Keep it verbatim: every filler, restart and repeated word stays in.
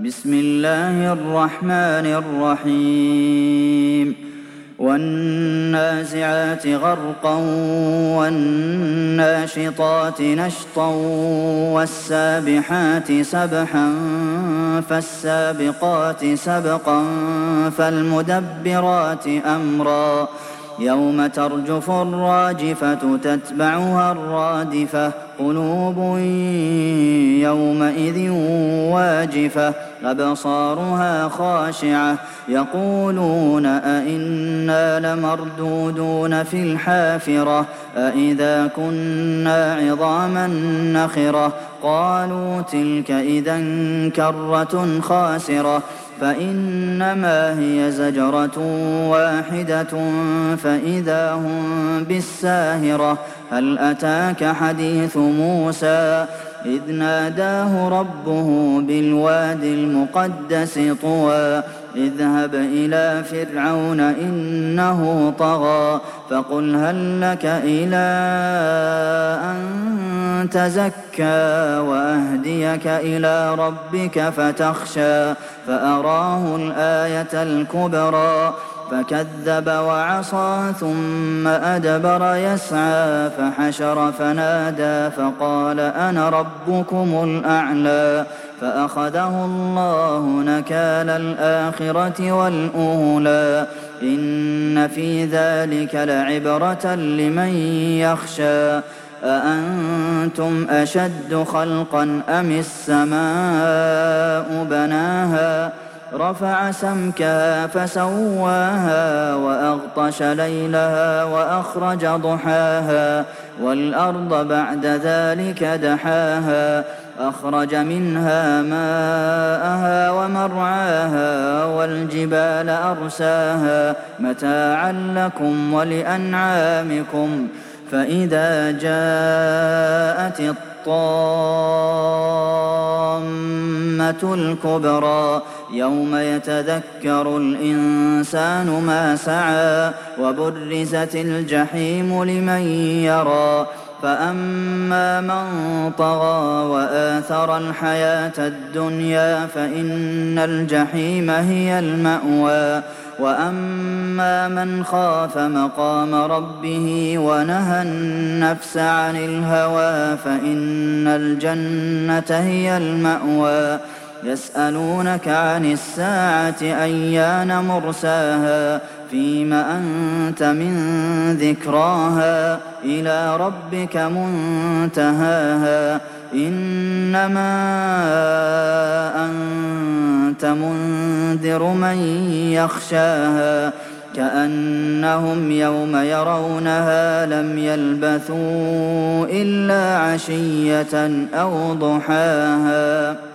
بسم الله الرحمن الرحيم والنازعات غرقا والناشطات نشطا والسابحات سبحا فالسابقات سبقا فالمدبرات أمرا يوم ترجف الراجفة تتبعها الرادفة قلوب يومئذ واجفة أبصارها خاشعة يقولون أئنا لمردودون في الحافرة أئذا كنا عظاما نخرة قالوا تلك إذا كرة خاسرة فإنما هي زجرة واحدة فإذا هم بالساهرة هل أتاك حديث موسى إذ ناداه ربه بالواد المقدس طوى اذهب إلى فرعون إنه طغى فقل هل لك إلى أن تزكى وأهديك إلى ربك فتخشى فأراه الآية الكبرى فكذب وعصى ثم أدبر يسعى فحشر فنادى فقال أنا ربكم الأعلى فأخذه الله نكال الآخرة والأولى إن في ذلك لعبرة لمن يخشى أأنتم أشد خلقا أم السماء بناها رفع سمكها فسواها وأغطش ليلها وأخرج ضحاها والأرض بعد ذلك دحاها أخرج منها ماءها ومرعاها والجبال أرساها متاعا لكم ولأنعامكم فإذا جاءت الطامة الكبرى يوم يتذكر الإنسان ما سعى وبرزت الجحيم لمن يرى فأما من طغى وآثر الحياة الدنيا فإن الجحيم هي المأوى وأما من خاف مقام ربه ونهى النفس عن الهوى فإن الجنة هي المأوى يسألونك عن الساعة أيان مرساها فيم أنت من ذكراها إلى ربك منتهاها إنما أنت منذر من يخشاها كأنهم يوم يرونها لم يلبثوا إلا عشية أو ضحاها.